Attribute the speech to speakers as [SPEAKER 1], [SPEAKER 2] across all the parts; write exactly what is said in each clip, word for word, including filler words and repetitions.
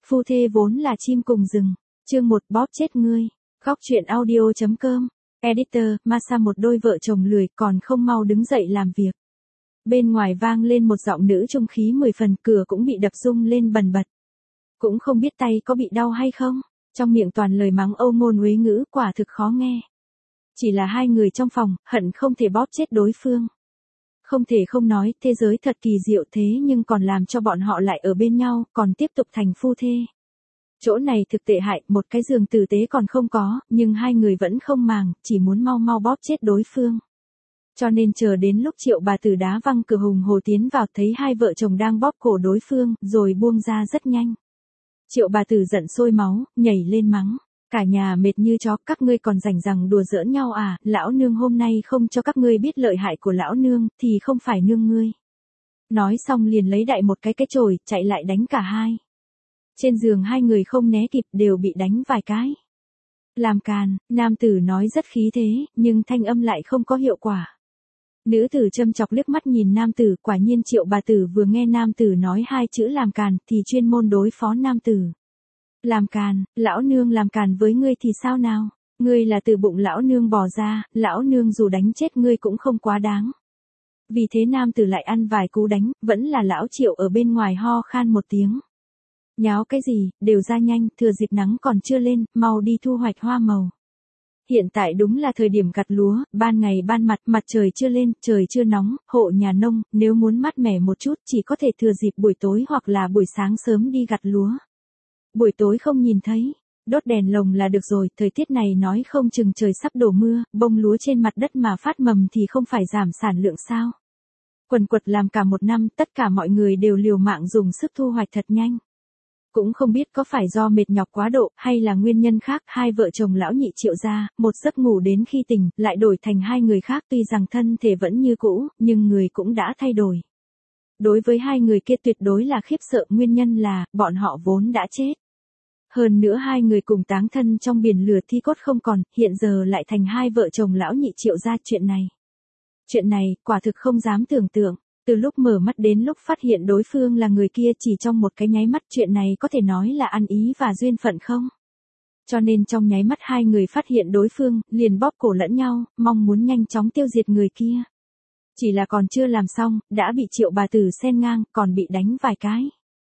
[SPEAKER 1] Phu thê vốn là chim cùng rừng. Chương một bóp chết ngươi. Góc truyện audio.com. Editor, Masa một đôi vợ chồng lười còn không mau đứng dậy làm việc. Bên ngoài vang lên một giọng nữ trung khí mười phần, cửa cũng bị đập rung lên bần bật. Cũng không biết tay có bị đau hay không, trong miệng toàn lời mắng âu ngôn uế ngữ, quả thực khó nghe. Chỉ là hai người trong phòng, hận không thể bóp chết đối phương. Không thể không nói, thế giới thật kỳ diệu thế nhưng còn làm cho bọn họ lại ở bên nhau, còn tiếp tục thành phu thê. Chỗ này thực tệ hại, một cái giường tử tế còn không có, nhưng hai người vẫn không màng, chỉ muốn mau mau bóp chết đối phương. Cho nên chờ đến lúc Triệu bà tử đá văng cửa hùng hồ tiến vào, thấy hai vợ chồng đang bóp cổ đối phương, rồi buông ra rất nhanh. Triệu bà tử giận sôi máu, nhảy lên mắng. Cả nhà mệt như chó, các ngươi còn rảnh rằng đùa giỡn nhau à, lão nương hôm nay không cho các ngươi biết lợi hại của lão nương, thì không phải nương ngươi. Nói xong liền lấy đại một cái cái chổi, chạy lại đánh cả hai. Trên giường hai người không né kịp, đều bị đánh vài cái. Làm càn, nam tử nói rất khí thế, nhưng thanh âm lại không có hiệu quả. Nữ tử châm chọc liếc mắt nhìn nam tử, quả nhiên Triệu bà tử vừa nghe nam tử nói hai chữ làm càn, thì chuyên môn đối phó nam tử. Làm càn, lão nương làm càn với ngươi thì sao nào? Ngươi là từ bụng lão nương bò ra, lão nương dù đánh chết ngươi cũng không quá đáng. Vì thế nam tử lại ăn vài cú đánh, vẫn là lão Triệu ở bên ngoài ho khan một tiếng. Nháo cái gì, đều ra nhanh, thừa dịp nắng còn chưa lên, mau đi thu hoạch hoa màu. Hiện tại đúng là thời điểm gặt lúa, ban ngày ban mặt, mặt trời chưa lên, trời chưa nóng, hộ nhà nông, nếu muốn mát mẻ một chút chỉ có thể thừa dịp buổi tối hoặc là buổi sáng sớm đi gặt lúa. Buổi tối không nhìn thấy, đốt đèn lồng là được rồi, thời tiết này nói không chừng trời sắp đổ mưa, bông lúa trên mặt đất mà phát mầm thì không phải giảm sản lượng sao. Quần quật làm cả một năm, tất cả mọi người đều liều mạng dùng sức thu hoạch thật nhanh. Cũng không biết có phải do mệt nhọc quá độ, hay là nguyên nhân khác, hai vợ chồng lão nhị Triệu gia, một giấc ngủ đến khi tỉnh, lại đổi thành hai người khác, tuy rằng thân thể vẫn như cũ, nhưng người cũng đã thay đổi. Đối với hai người kia tuyệt đối là khiếp sợ, nguyên nhân là, bọn họ vốn đã chết. Hơn nữa hai người cùng táng thân trong biển lửa thi cốt không còn, hiện giờ lại thành hai vợ chồng lão nhị Triệu gia. Chuyện này. Chuyện này, quả thực không dám tưởng tượng. Từ lúc mở mắt đến lúc phát hiện đối phương là người kia chỉ trong một cái nháy mắt, chuyện này có thể nói là ăn ý và duyên phận không? Cho nên trong nháy mắt hai người phát hiện đối phương, liền bóp cổ lẫn nhau, mong muốn nhanh chóng tiêu diệt người kia. Chỉ là còn chưa làm xong, đã bị Triệu bà tử xen ngang, còn bị đánh vài cái.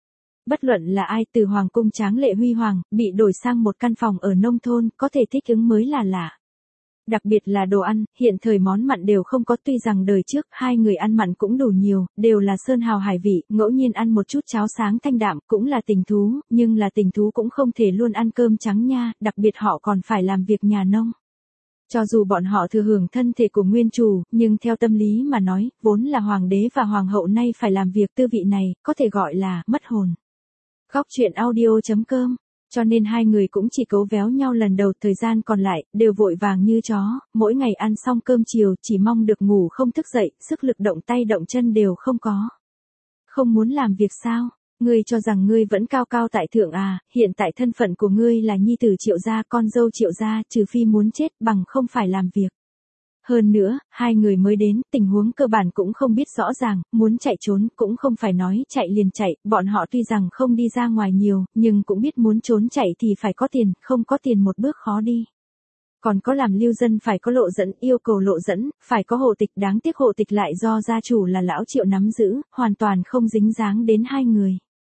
[SPEAKER 1] Bất luận là ai, từ hoàng cung tráng lệ huy hoàng, bị đổi sang một căn phòng ở nông thôn, có thể thích ứng mới là lạ. Đặc biệt là đồ ăn, hiện thời món mặn đều không có, tuy rằng đời trước hai người ăn mặn cũng đủ nhiều, đều là sơn hào hải vị, ngẫu nhiên ăn một chút cháo sáng thanh đạm cũng là tình thú, nhưng là tình thú cũng không thể luôn ăn cơm trắng nha, đặc biệt họ còn phải làm việc nhà nông. Cho dù bọn họ thừa hưởng thân thể của nguyên chủ, nhưng theo tâm lý mà nói, vốn là hoàng đế và hoàng hậu nay phải làm việc tư vị này, có thể gọi là mất hồn. Góc truyện audio.com. Cho nên hai người cũng chỉ cấu véo nhau lần đầu, thời gian còn lại, đều vội vàng như chó, mỗi ngày ăn xong cơm chiều, chỉ mong được ngủ không thức dậy, sức lực động tay động chân đều không có. Không muốn làm việc sao? Ngươi cho rằng ngươi vẫn cao cao tại thượng à, hiện tại thân phận của ngươi là nhi tử Triệu gia, con dâu Triệu gia, trừ phi muốn chết bằng không phải làm việc. Hơn nữa, hai người mới đến, tình huống cơ bản cũng không biết rõ ràng, muốn chạy trốn cũng không phải nói chạy liền chạy, bọn họ tuy rằng không đi ra ngoài nhiều, nhưng cũng biết muốn trốn chạy thì phải có tiền, không có tiền một bước khó đi. Còn có làm lưu dân phải có lộ dẫn, yêu cầu lộ dẫn, phải có hộ tịch, đáng tiếc hộ tịch lại do gia chủ là lão Triệu nắm giữ, hoàn toàn không dính dáng đến hai người.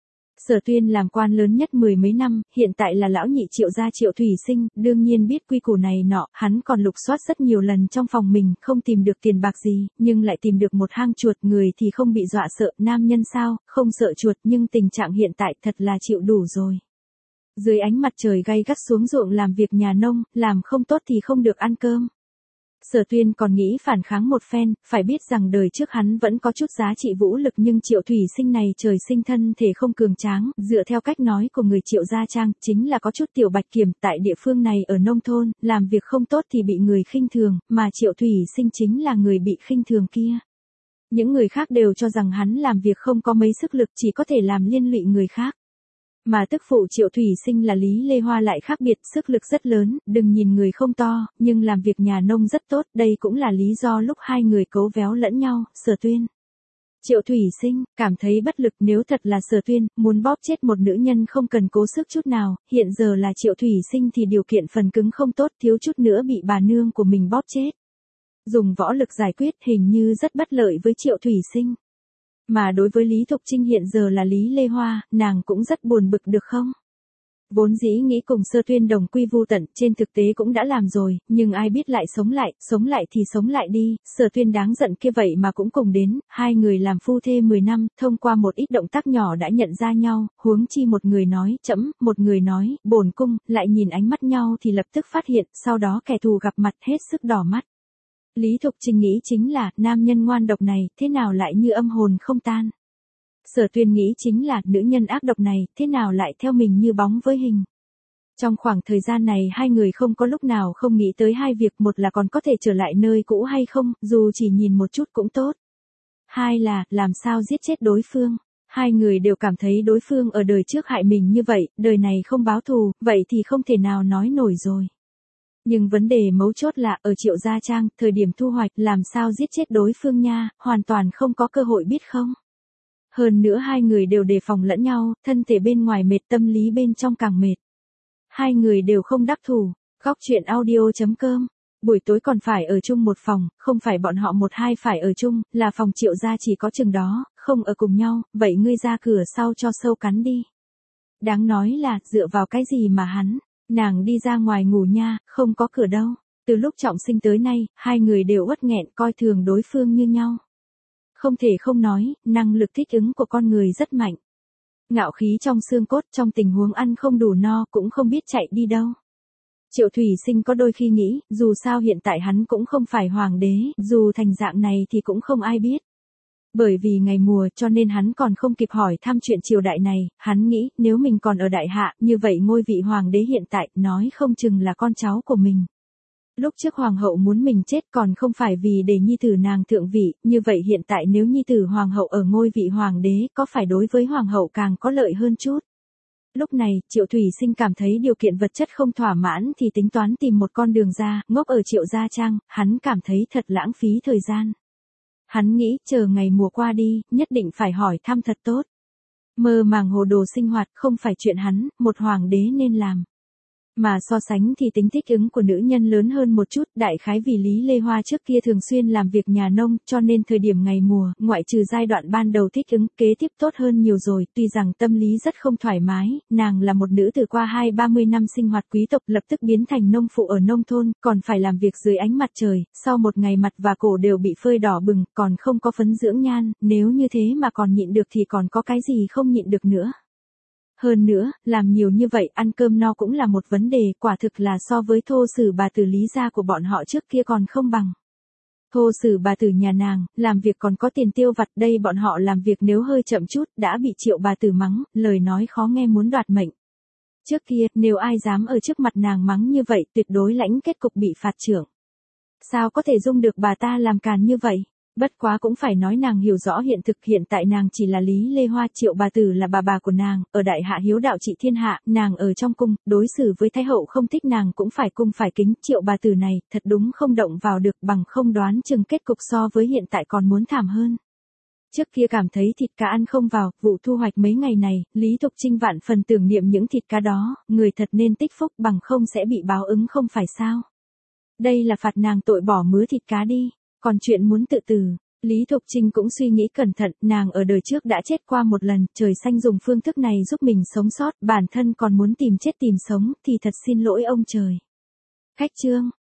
[SPEAKER 1] Sở Tuyên làm quan lớn nhất mười mấy năm, hiện tại là lão nhị Triệu gia Triệu Thủy Sinh, đương nhiên biết quy củ này nọ, hắn còn lục soát rất nhiều lần trong phòng mình, không tìm được tiền bạc gì, nhưng lại tìm được một hang chuột, người thì không bị dọa sợ, nam nhân sao, không sợ chuột, nhưng tình trạng hiện tại thật là chịu đủ rồi. Dưới ánh mặt trời gay gắt xuống ruộng làm việc nhà nông, làm không tốt thì không được ăn cơm. Sở Tuyên còn nghĩ phản kháng một phen, phải biết rằng đời trước hắn vẫn có chút giá trị vũ lực, nhưng Triệu Thủy Sinh này trời sinh thân thể không cường tráng, dựa theo cách nói của người Triệu gia trang, chính là có chút tiểu bạch kiểm, tại địa phương này ở nông thôn, làm việc không tốt thì bị người khinh thường, mà Triệu Thủy Sinh chính là người bị khinh thường kia. Những người khác đều cho rằng hắn làm việc không có mấy sức lực, chỉ có thể làm liên lụy người khác. Mà tức phụ Triệu Thủy Sinh là Lý Lê Hoa lại khác biệt, sức lực rất lớn, đừng nhìn người không to, nhưng làm việc nhà nông rất tốt, đây cũng là lý do lúc hai người cấu véo lẫn nhau. Sở Tuyên Triệu Thủy Sinh, cảm thấy bất lực nếu thật là Sở Tuyên, muốn bóp chết một nữ nhân không cần cố sức chút nào, hiện giờ là Triệu Thủy Sinh thì điều kiện phần cứng không tốt thiếu chút nữa bị bà nương của mình bóp chết. Dùng võ lực giải quyết hình như rất bất lợi với Triệu Thủy Sinh. Mà đối với Lý Thục Trinh hiện giờ là Lý Lê Hoa, nàng cũng rất buồn bực được không? Vốn dĩ nghĩ cùng Sở Tuyên đồng quy vu tận, trên thực tế cũng đã làm rồi, nhưng ai biết lại sống lại, sống lại thì sống lại đi, Sở Tuyên đáng giận kia vậy mà cũng cùng đến, hai người làm phu thê mười năm, thông qua một ít động tác nhỏ đã nhận ra nhau, huống chi một người nói, trẫm, một người nói, bổn cung, lại nhìn ánh mắt nhau thì lập tức phát hiện, sau đó kẻ thù gặp mặt hết sức đỏ mắt. Lý Thục Trinh nghĩ chính là, nam nhân ngoan độc này, thế nào lại như âm hồn không tan. Sở Tuyên nghĩ chính là, nữ nhân ác độc này, thế nào lại theo mình như bóng với hình. Trong khoảng thời gian này hai người không có lúc nào không nghĩ tới hai việc, một là còn có thể trở lại nơi cũ hay không, dù chỉ nhìn một chút cũng tốt. Hai là, làm sao giết chết đối phương. Hai người đều cảm thấy đối phương ở đời trước hại mình như vậy, đời này không báo thù, vậy thì không thể nào nói nổi rồi. Nhưng vấn đề mấu chốt là, ở Triệu Gia Trang, thời điểm thu hoạch, làm sao giết chết đối phương nha, hoàn toàn không có cơ hội biết không. Hơn nữa hai người đều đề phòng lẫn nhau, thân thể bên ngoài mệt tâm lý bên trong càng mệt. Hai người đều không đắc thủ, góc truyện audio chấm com. Buổi tối còn phải ở chung một phòng, không phải bọn họ một hai phải ở chung, là phòng Triệu gia chỉ có chừng đó, không ở cùng nhau, vậy ngươi ra cửa sau cho sâu cắn đi. Đáng nói là, dựa vào cái gì mà hắn, nàng đi ra ngoài ngủ nha, không có cửa đâu. Từ lúc trọng sinh tới nay, hai người đều uất nghẹn coi thường đối phương như nhau. Không thể không nói, năng lực thích ứng của con người rất mạnh. Ngạo khí trong xương cốt, trong tình huống ăn không đủ no cũng không biết chạy đi đâu. Triệu Thủy Sinh có đôi khi nghĩ, dù sao hiện tại hắn cũng không phải hoàng đế, dù thành dạng này thì cũng không ai biết. Bởi vì ngày mùa cho nên hắn còn không kịp hỏi thăm chuyện triều đại này, hắn nghĩ nếu mình còn ở đại hạ, như vậy ngôi vị hoàng đế hiện tại, nói không chừng là con cháu của mình. Lúc trước hoàng hậu muốn mình chết còn không phải vì để nhi tử nàng thượng vị, như vậy hiện tại nếu nhi tử hoàng hậu ở ngôi vị hoàng đế, có phải đối với hoàng hậu càng có lợi hơn chút. Lúc này, Triệu Thủy Sinh cảm thấy điều kiện vật chất không thỏa mãn thì tính toán tìm một con đường ra, ngốc ở Triệu Gia Trang, hắn cảm thấy thật lãng phí thời gian. Hắn nghĩ, chờ ngày mùa qua đi, nhất định phải hỏi thăm thật tốt. Mơ màng hồ đồ sinh hoạt không phải chuyện hắn, một hoàng đế nên làm. Mà so sánh thì tính thích ứng của nữ nhân lớn hơn một chút, đại khái vì Lý Lê Hoa trước kia thường xuyên làm việc nhà nông, cho nên thời điểm ngày mùa, ngoại trừ giai đoạn ban đầu thích ứng, kế tiếp tốt hơn nhiều rồi, tuy rằng tâm lý rất không thoải mái, nàng là một nữ từ qua hai ba mươi năm sinh hoạt quý tộc lập tức biến thành nông phụ ở nông thôn, còn phải làm việc dưới ánh mặt trời, sau một ngày mặt và cổ đều bị phơi đỏ bừng, còn không có phấn dưỡng nhan, nếu như thế mà còn nhịn được thì còn có cái gì không nhịn được nữa. Hơn nữa, làm nhiều như vậy ăn cơm no cũng là một vấn đề, quả thực là so với thô sử bà tử Lý gia của bọn họ trước kia còn không bằng. Thô sử bà tử nhà nàng, làm việc còn có tiền tiêu vặt, đây bọn họ làm việc nếu hơi chậm chút, đã bị Triệu bà tử mắng, lời nói khó nghe muốn đoạt mệnh. Trước kia, nếu ai dám ở trước mặt nàng mắng như vậy, tuyệt đối lãnh kết cục bị phạt trưởng. Sao có thể dung được bà ta làm càn như vậy? Bất quá cũng phải nói nàng hiểu rõ hiện thực, hiện tại nàng chỉ là Lý Lê Hoa, Triệu bà tử là bà bà của nàng, ở đại hạ hiếu đạo trị thiên hạ, nàng ở trong cung, đối xử với thái hậu không thích nàng cũng phải cung phải kính, Triệu bà tử này, thật đúng không động vào được, bằng không đoán chừng kết cục so với hiện tại còn muốn thảm hơn. Trước kia cảm thấy thịt cá ăn không vào, vụ thu hoạch mấy ngày này, Lý Thục Trinh vạn phần tưởng niệm những thịt cá đó, người thật nên tích phúc bằng không sẽ bị báo ứng không phải sao. Đây là phạt nàng tội bỏ mứa thịt cá đi. Còn chuyện muốn tự tử, Lý Thục Trinh cũng suy nghĩ cẩn thận, nàng ở đời trước đã chết qua một lần, trời xanh dùng phương thức này giúp mình sống sót, bản thân còn muốn tìm chết tìm sống, thì thật xin lỗi ông trời. Khách chương.